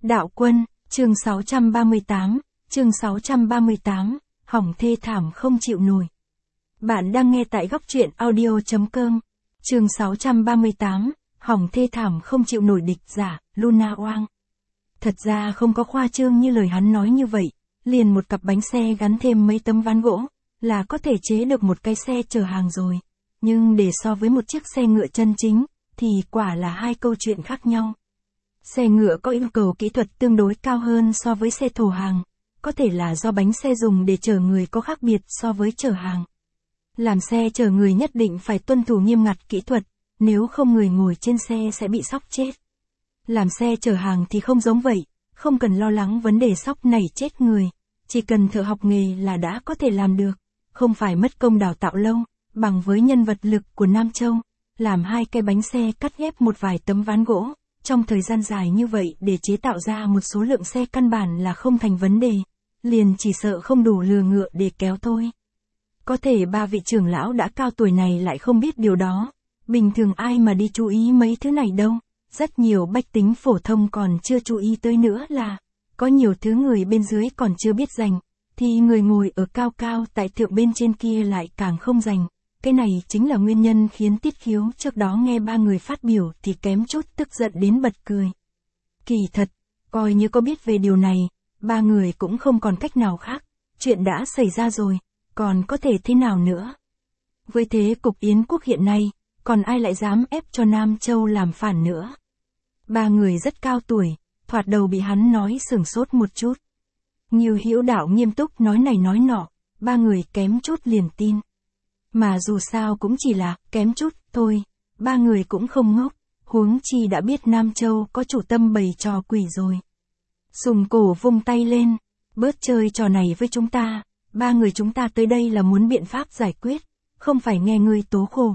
Đạo Quân, chương 638, hỏng thê thảm không chịu nổi. Bạn đang nghe tại góc truyện audio.com. Chương 638, hỏng thê thảm không chịu nổi. Địch giả, Luna Oang. Thật ra không có khoa trương như lời hắn nói như vậy, liền một cặp bánh xe gắn thêm mấy tấm ván gỗ, là có thể chế được một cái xe chở hàng rồi. Nhưng để so với một chiếc xe ngựa chân chính, thì quả là hai câu chuyện khác nhau. Xe ngựa có yêu cầu kỹ thuật tương đối cao hơn so với xe thổ hàng, có thể là do bánh xe dùng để chở người có khác biệt so với chở hàng. Làm xe chở người nhất định phải tuân thủ nghiêm ngặt kỹ thuật, nếu không người ngồi trên xe sẽ bị sốc chết. Làm xe chở hàng thì không giống vậy, không cần lo lắng vấn đề sốc nảy chết người, chỉ cần thợ học nghề là đã có thể làm được, không phải mất công đào tạo lâu, bằng với nhân vật lực của Nam Châu, làm hai cái bánh xe cắt ghép một vài tấm ván gỗ. Trong thời gian dài như vậy để chế tạo ra một số lượng xe căn bản là không thành vấn đề, liền chỉ sợ không đủ lừa ngựa để kéo thôi. Có thể ba vị trưởng lão đã cao tuổi này lại không biết điều đó, bình thường ai mà đi chú ý mấy thứ này đâu, rất nhiều bách tính phổ thông còn chưa chú ý tới nữa là, có nhiều thứ người bên dưới còn chưa biết dành, thì người ngồi ở cao cao tại thượng bên trên kia lại càng không dành. Cái này chính là nguyên nhân khiến Tiết Khiếu trước đó nghe ba người phát biểu thì kém chút tức giận đến bật cười. Kỳ thật, coi như có biết về điều này, ba người cũng không còn cách nào khác, chuyện đã xảy ra rồi, còn có thể thế nào nữa. Với thế cục Yến quốc hiện nay, còn ai lại dám ép cho Nam Châu làm phản nữa. Ba người rất cao tuổi, thoạt đầu bị hắn nói sửng sốt một chút. Ngưu Hữu Đạo nghiêm túc nói này nói nọ, ba người kém chút liền tin. Mà dù sao cũng chỉ là kém chút thôi, ba người cũng không ngốc, huống chi đã biết Nam Châu có chủ tâm bày trò quỷ rồi. Sùng Cổ vung tay lên, bớt chơi trò này với chúng ta, ba người chúng ta tới đây là muốn biện pháp giải quyết, không phải nghe ngươi tố khổ.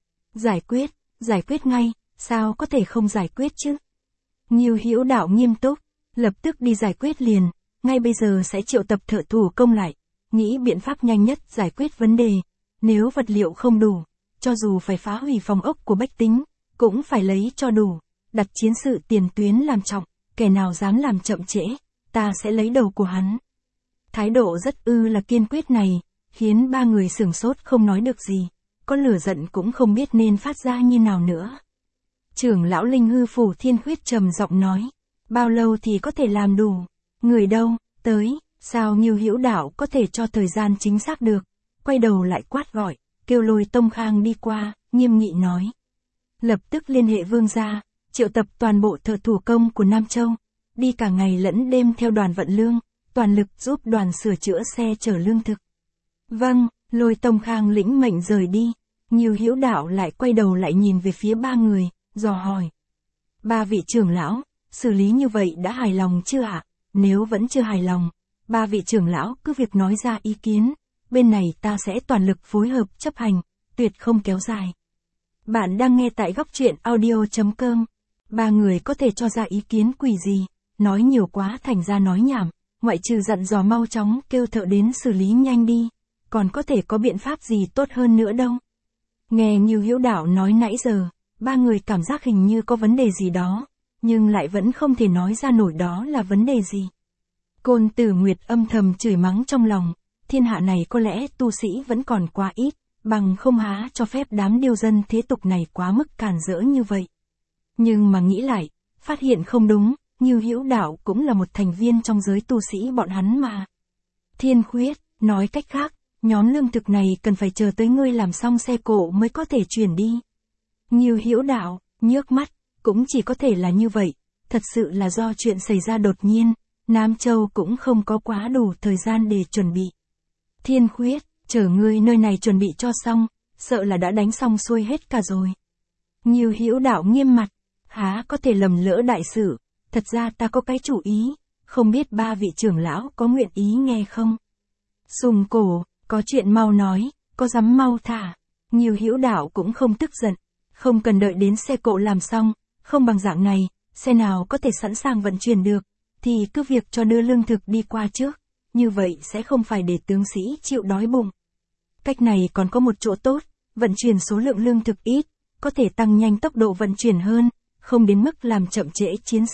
Giải quyết ngay, sao có thể không giải quyết chứ? Ngưu Hữu Đạo nghiêm túc, lập tức đi giải quyết liền, ngay bây giờ sẽ triệu tập thợ thủ công lại, nghĩ biện pháp nhanh nhất giải quyết vấn đề. Nếu vật liệu không đủ, cho dù phải phá hủy phòng ốc của bách tính, cũng phải lấy cho đủ, đặt chiến sự tiền tuyến làm trọng, kẻ nào dám làm chậm trễ, ta sẽ lấy đầu của hắn. Thái độ rất là kiên quyết này, khiến ba người sửng sốt không nói được gì, có lửa giận cũng không biết nên phát ra như nào nữa. Trưởng lão Linh Hư Phủ Thiên Khuyết trầm giọng nói, bao lâu thì có thể làm đủ, người đâu, tới, sao Ngưu Hữu Đạo có thể cho thời gian chính xác được. Quay đầu lại quát gọi, kêu Lôi Tông Khang đi qua, nghiêm nghị nói. Lập tức liên hệ vương gia, triệu tập toàn bộ thợ thủ công của Nam Châu, đi cả ngày lẫn đêm theo đoàn vận lương, toàn lực giúp đoàn sửa chữa xe chở lương thực. Vâng, Lôi Tông Khang lĩnh mệnh rời đi, Ngưu Hữu Đạo lại quay đầu lại nhìn về phía ba người, dò hỏi. Ba vị trưởng lão, xử lý như vậy đã hài lòng chưa ạ? Nếu vẫn chưa hài lòng, ba vị trưởng lão cứ việc nói ra ý kiến. Bên này ta sẽ toàn lực phối hợp chấp hành, tuyệt không kéo dài. Bạn đang nghe tại góc truyện audio.com. Ba người có thể cho ra ý kiến quỷ gì, nói nhiều quá thành ra nói nhảm, ngoại trừ dặn dò mau chóng kêu thợ đến xử lý nhanh đi, còn có thể có biện pháp gì tốt hơn nữa đâu. Nghe Ngưu Hữu Đạo nói nãy giờ, ba người cảm giác hình như có vấn đề gì đó, nhưng lại vẫn không thể nói ra nổi đó là vấn đề gì. Côn Tử Nguyệt âm thầm chửi mắng trong lòng. Thiên hạ này có lẽ tu sĩ vẫn còn quá ít, bằng không há cho phép đám điêu dân thế tục này quá mức càn rỡ như vậy. Nhưng mà nghĩ lại, phát hiện không đúng, Ngưu Hữu Đạo cũng là một thành viên trong giới tu sĩ bọn hắn mà. Thiên Khuyết, nói cách khác, nhóm lương thực này cần phải chờ tới ngươi làm xong xe cộ mới có thể chuyển đi. Ngưu Hữu Đạo, nhớt mắt, cũng chỉ có thể là như vậy, thật sự là do chuyện xảy ra đột nhiên, Nam Châu cũng không có quá đủ thời gian để chuẩn bị. Thiên Khuyết, chờ ngươi nơi này chuẩn bị cho xong, sợ là đã đánh xong xuôi hết cả rồi. Ngưu Hữu Đạo nghiêm mặt, há có thể lầm lỡ đại sự, thật ra ta có cái chủ ý, không biết ba vị trưởng lão có nguyện ý nghe không? Sùng Cổ, có chuyện mau nói, có dám mau thả. Ngưu Hữu Đạo cũng không tức giận, không cần đợi đến xe cộ làm xong, không bằng dạng này, xe nào có thể sẵn sàng vận chuyển được, thì cứ việc cho đưa lương thực đi qua trước. Như vậy sẽ không phải để tướng sĩ chịu đói bụng. Cách này còn có một chỗ tốt, vận chuyển số lượng lương thực ít, có thể tăng nhanh tốc độ vận chuyển hơn, không đến mức làm chậm trễ chiến sự,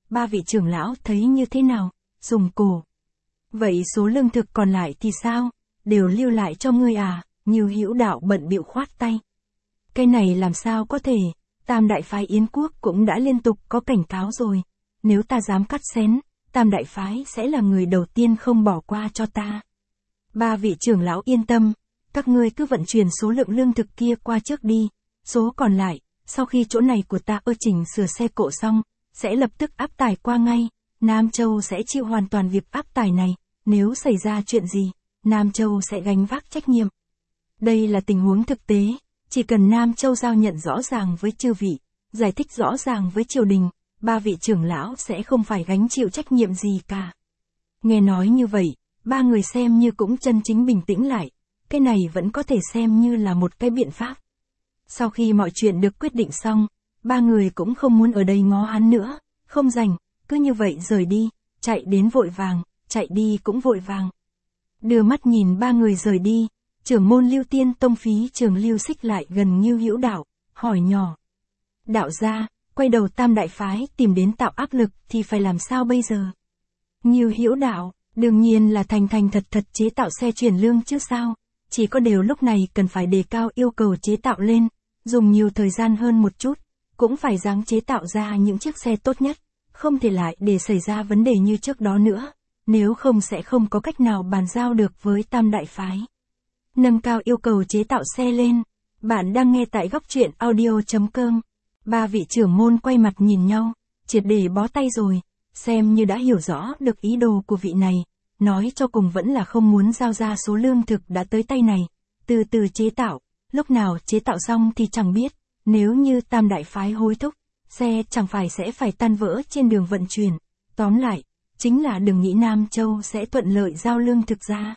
ba vị trưởng lão thấy như thế nào? Dùng cổ. Vậy số lương thực còn lại thì sao? Đều lưu lại cho ngươi à? Ngưu Hữu Đạo bận bịu khoát tay. Cái này làm sao có thể? Tam đại phái Yến quốc cũng đã liên tục có cảnh cáo rồi. Nếu ta dám cắt xén, Tam đại phái sẽ là người đầu tiên không bỏ qua cho ta. Ba vị trưởng lão yên tâm, các ngươi cứ vận chuyển số lượng lương thực kia qua trước đi. Số còn lại, sau khi chỗ này của ta chỉnh sửa xe cộ xong, sẽ lập tức áp tải qua ngay. Nam Châu sẽ chịu hoàn toàn việc áp tải này. Nếu xảy ra chuyện gì, Nam Châu sẽ gánh vác trách nhiệm. Đây là tình huống thực tế, chỉ cần Nam Châu giao nhận rõ ràng với chư vị, giải thích rõ ràng với triều đình, ba vị trưởng lão sẽ không phải gánh chịu trách nhiệm gì cả. Nghe nói như vậy, ba người xem như cũng chân chính bình tĩnh lại, cái này vẫn có thể xem như là một cái biện pháp. Sau khi mọi chuyện được quyết định xong, ba người cũng không muốn ở đây ngó hắn nữa, không rảnh, cứ như vậy rời đi, chạy đến vội vàng, chạy đi cũng vội vàng. Đưa mắt nhìn ba người rời đi, trưởng môn Lưu Tiên Tông phí trưởng Lưu Xích lại gần Ngưu Hữu Đạo, hỏi nhỏ. Đạo gia, quay đầu Tam đại phái tìm đến tạo áp lực thì phải làm sao bây giờ? Ngưu Hữu Đạo, đương nhiên là thành thật chế tạo xe chuyển lương chứ sao, chỉ có điều lúc này cần phải đề cao yêu cầu chế tạo lên, dùng nhiều thời gian hơn một chút, cũng phải ráng chế tạo ra những chiếc xe tốt nhất, không thể lại để xảy ra vấn đề như trước đó nữa, nếu không sẽ không có cách nào bàn giao được với Tam đại phái. Nâng cao yêu cầu chế tạo xe lên. Bạn đang nghe tại góc truyện audio.com. Ba vị trưởng môn quay mặt nhìn nhau, triệt để bó tay rồi, xem như đã hiểu rõ được ý đồ của vị này, nói cho cùng vẫn là không muốn giao ra số lương thực đã tới tay này, từ từ chế tạo, lúc nào chế tạo xong thì chẳng biết, nếu như Tam đại phái hối thúc, xe chẳng phải sẽ phải tan vỡ trên đường vận chuyển, tóm lại, chính là đừng nghĩ Nam Châu sẽ thuận lợi giao lương thực ra.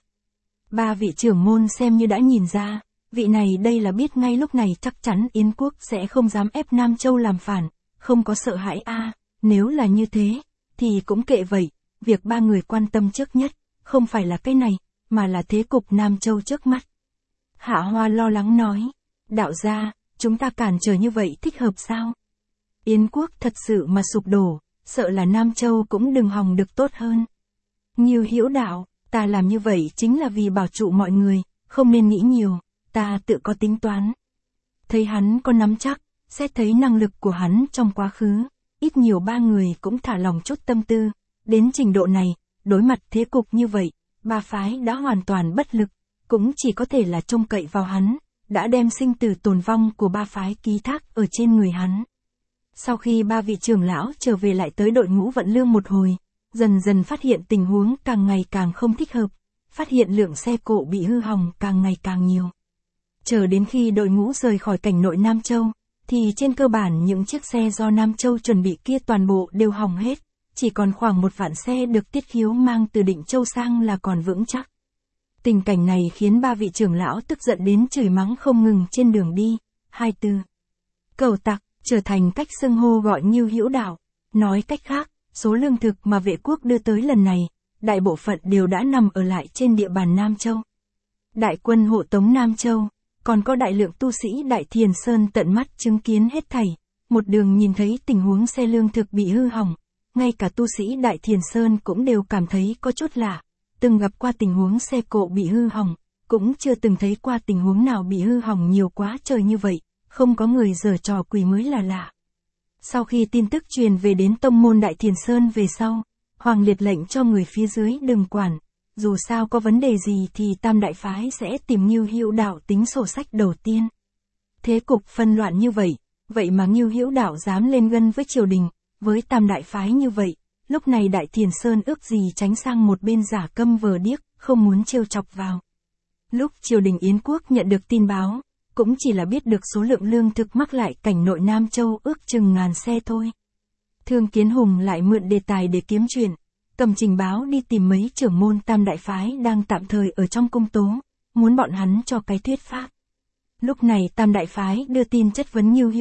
Ba vị trưởng môn xem như đã nhìn ra, vị này đây là biết ngay lúc này chắc chắn Yến quốc sẽ không dám ép Nam Châu làm phản, không có sợ hãi nếu là như thế, thì cũng kệ vậy, việc ba người quan tâm trước nhất, không phải là cái này, mà là thế cục Nam Châu trước mắt. Hạ Hoa lo lắng nói, đạo gia, chúng ta cản trở như vậy thích hợp sao? Yến quốc thật sự mà sụp đổ, sợ là Nam Châu cũng đừng hòng được tốt hơn. Ngưu Hữu Đạo, ta làm như vậy chính là vì bảo trụ mọi người, không nên nghĩ nhiều, ta tự có tính toán. Thấy hắn có nắm chắc, xét thấy năng lực của hắn trong quá khứ, ít nhiều ba người cũng thả lòng chút tâm tư, đến trình độ này, đối mặt thế cục như vậy, ba phái đã hoàn toàn bất lực, cũng chỉ có thể là trông cậy vào hắn, đã đem sinh tử tồn vong của ba phái ký thác ở trên người hắn. Sau khi ba vị trưởng lão trở về lại tới đội ngũ vận lương một hồi, dần dần phát hiện tình huống càng ngày càng không thích hợp, phát hiện lượng xe cộ bị hư hỏng càng ngày càng nhiều. Chờ đến khi đội ngũ rời khỏi cảnh nội Nam Châu, thì trên cơ bản những chiếc xe do Nam Châu chuẩn bị kia toàn bộ đều hỏng hết, chỉ còn khoảng 1 vạn xe được Tiết Khiếu mang từ Định Châu sang là còn vững chắc. Tình cảnh này khiến ba vị trưởng lão tức giận đến chửi mắng không ngừng trên đường đi, 2 từ. Cẩu tặc, trở thành cách xưng hô gọi Ngưu Hữu Đạo. Nói cách khác, số lương thực mà vệ quốc đưa tới lần này, đại bộ phận đều đã nằm ở lại trên địa bàn Nam Châu. Đại quân hộ tống Nam Châu, còn có đại lượng tu sĩ Đại Thiền Sơn tận mắt chứng kiến hết thảy, một đường nhìn thấy tình huống xe lương thực bị hư hỏng, ngay cả tu sĩ Đại Thiền Sơn cũng đều cảm thấy có chút lạ, từng gặp qua tình huống xe cộ bị hư hỏng, cũng chưa từng thấy qua tình huống nào bị hư hỏng nhiều quá trời như vậy, không có người giở trò quỷ mới là lạ. Sau khi tin tức truyền về đến tông môn Đại Thiền Sơn về sau, Hoàng Liệt lệnh cho người phía dưới đừng quản, dù sao có vấn đề gì thì Tam đại phái sẽ tìm Ngưu Hữu Đạo tính sổ sách đầu tiên. Thế cục phân loạn như vậy, vậy mà Ngưu Hữu Đạo dám lên gân với triều đình, với Tam đại phái như vậy, lúc này Đại Thiền Sơn ước gì tránh sang một bên giả câm vờ điếc, không muốn trêu chọc vào. Lúc triều đình Yến quốc nhận được tin báo, cũng chỉ là biết được số lượng lương thực mắc lại cảnh nội Nam Châu ước chừng 1000 xe thôi. Thương Kiến Hùng lại mượn đề tài để kiếm chuyện, cầm trình báo đi tìm mấy trưởng môn Tam đại phái đang tạm thời ở trong cung tố, muốn bọn hắn cho cái thuyết pháp. Lúc này Tam đại phái đưa tin chất vấn Ngưu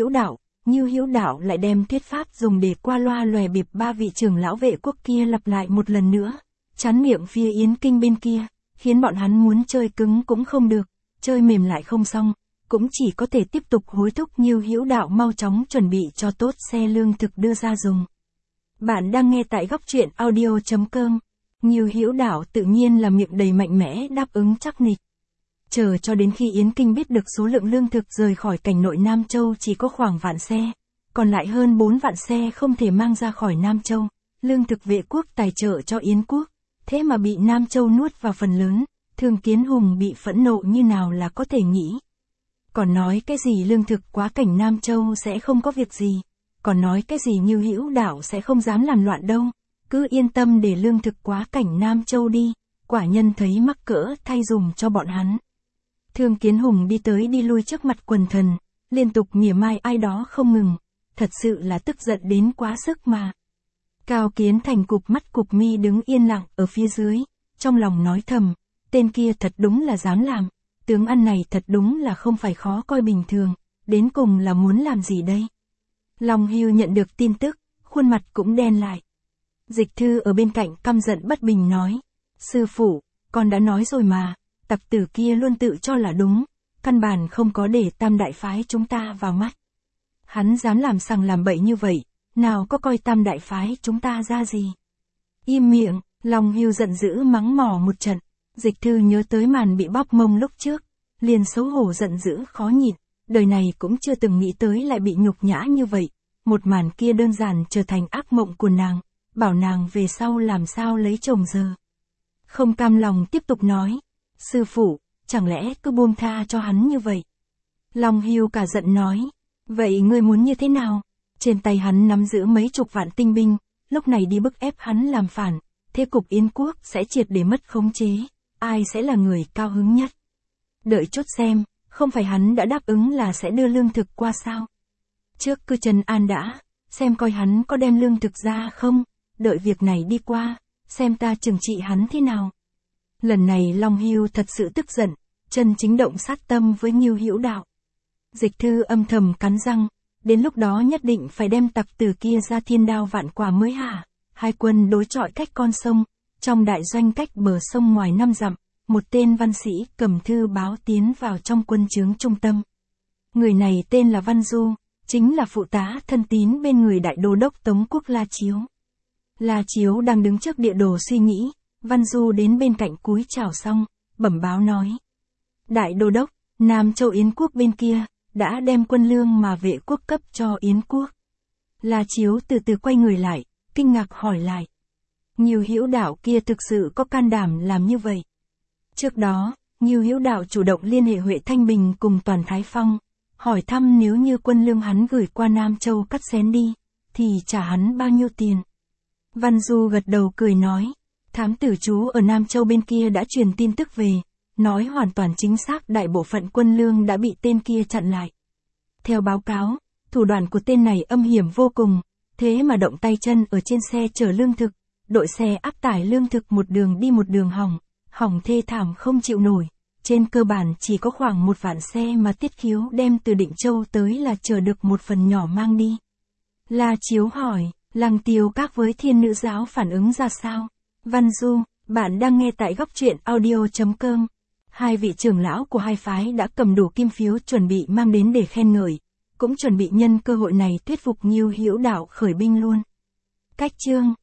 Hữu Đạo lại đem thuyết pháp dùng để qua loa lòe bịp ba vị trưởng lão vệ quốc kia lặp lại một lần nữa, chắn miệng phía Yến Kinh bên kia, khiến bọn hắn muốn chơi cứng cũng không được, chơi mềm lại không xong, cũng chỉ có thể tiếp tục hối thúc Ngưu Hữu Đạo mau chóng chuẩn bị cho tốt xe lương thực đưa ra dùng. Bạn đang nghe tại góc truyện audio.com. Ngưu Hữu Đạo tự nhiên là miệng đầy mạnh mẽ đáp ứng chắc nịch. Chờ cho đến khi Yến Kinh biết được số lượng lương thực rời khỏi cảnh nội Nam Châu chỉ có khoảng vạn xe, còn lại hơn 4 vạn xe không thể mang ra khỏi Nam Châu, lương thực Vệ quốc tài trợ cho Yến quốc, thế mà bị Nam Châu nuốt vào phần lớn, Thương Kiến Hùng bị phẫn nộ như nào là có thể nghĩ. Còn nói cái gì lương thực quá cảnh Nam Châu sẽ không có việc gì, còn nói cái gì Ngưu Hữu Đạo sẽ không dám làm loạn đâu, cứ yên tâm để lương thực quá cảnh Nam Châu đi, quả nhân thấy mắc cỡ thay dùng cho bọn hắn. Thương Kiến Hùng đi tới đi lui trước mặt quần thần, liên tục mỉa mai ai đó không ngừng, thật sự là tức giận đến quá sức mà. Cao Kiến Thành cụp mắt cụp mi đứng yên lặng ở phía dưới, trong lòng nói thầm, tên kia thật đúng là dám làm, tướng ăn này thật đúng là không phải khó coi bình thường, đến cùng là muốn làm gì đây? Long Hưu nhận được tin tức, khuôn mặt cũng đen lại. Dịch Thư ở bên cạnh căm giận bất bình nói, sư phụ, con đã nói rồi mà, tặc tử kia luôn tự cho là đúng, căn bản không có để Tam đại phái chúng ta vào mắt. Hắn dám làm sằng làm bậy như vậy, nào có coi Tam đại phái chúng ta ra gì? Im miệng, Long Hưu giận dữ mắng mỏ một trận, Dịch Thư nhớ tới màn bị bóp mông lúc trước, liền xấu hổ giận dữ khó nhịn, đời này cũng chưa từng nghĩ tới lại bị nhục nhã như vậy, một màn kia đơn giản trở thành ác mộng của nàng, bảo nàng về sau làm sao lấy chồng giờ. Không cam lòng tiếp tục nói, sư phụ, chẳng lẽ cứ buông tha cho hắn như vậy? Long Hưu cả giận nói, vậy ngươi muốn như thế nào? Trên tay hắn nắm giữ mấy chục vạn tinh binh, lúc này đi bức ép hắn làm phản, thế cục Yến quốc sẽ triệt để mất khống chế, ai sẽ là người cao hứng nhất? Đợi chốt xem, không phải hắn đã đáp ứng là sẽ đưa lương thực qua sao? Trước cứ trấn an đã, xem coi hắn có đem lương thực ra không, đợi việc này đi qua, xem ta trừng trị hắn thế nào. Lần này Long Hưu thật sự tức giận, chân chính động sát tâm với Ngưu Hữu Đạo. Dịch Thư âm thầm cắn răng, đến lúc đó nhất định phải đem tặc tử kia ra thiên đao vạn quả mới hả? Hai quân đối chọi cách con sông, trong đại doanh cách bờ sông ngoài 5 dặm, một tên văn sĩ cầm thư báo tiến vào trong quân trướng trung tâm. Người này tên là Văn Du, chính là phụ tá thân tín bên người đại đô đốc Tống quốc La Chiếu. La Chiếu đang đứng trước địa đồ suy nghĩ, Văn Du đến bên cạnh cúi chào xong, bẩm báo nói. Đại đô đốc, Nam Châu Yến quốc bên kia, đã đem quân lương mà Vệ quốc cấp cho Yến quốc. La Chiếu từ từ quay người lại, kinh ngạc hỏi lại. Ngưu Hữu Đạo kia thực sự có can đảm làm như vậy. Trước đó, Ngưu Hữu Đạo chủ động liên hệ Huệ Thanh Bình cùng Toàn Thái Phong, hỏi thăm nếu như quân lương hắn gửi qua Nam Châu cắt xén đi, thì trả hắn bao nhiêu tiền. Văn Du gật đầu cười nói, thám tử chú ở Nam Châu bên kia đã truyền tin tức về, nói hoàn toàn chính xác đại bộ phận quân lương đã bị tên kia chặn lại. Theo báo cáo, thủ đoạn của tên này âm hiểm vô cùng, thế mà động tay chân ở trên xe chở lương thực, đội xe áp tải lương thực một đường đi một đường hỏng thê thảm không chịu nổi. Trên cơ bản chỉ có khoảng 1 vạn xe mà Tiết Khiếu đem từ Định Châu tới là chở được một phần nhỏ mang đi. La Chiếu hỏi, Lăng Tiêu Các với Thiên Nữ Giáo phản ứng ra sao? Văn Du, bạn đang nghe tại góc truyện audio.com. Hai vị trưởng lão của hai phái đã cầm đủ kim phiếu chuẩn bị mang đến để khen ngợi, cũng chuẩn bị nhân cơ hội này thuyết phục Ngưu Hữu Đạo khởi binh luôn. Cách chương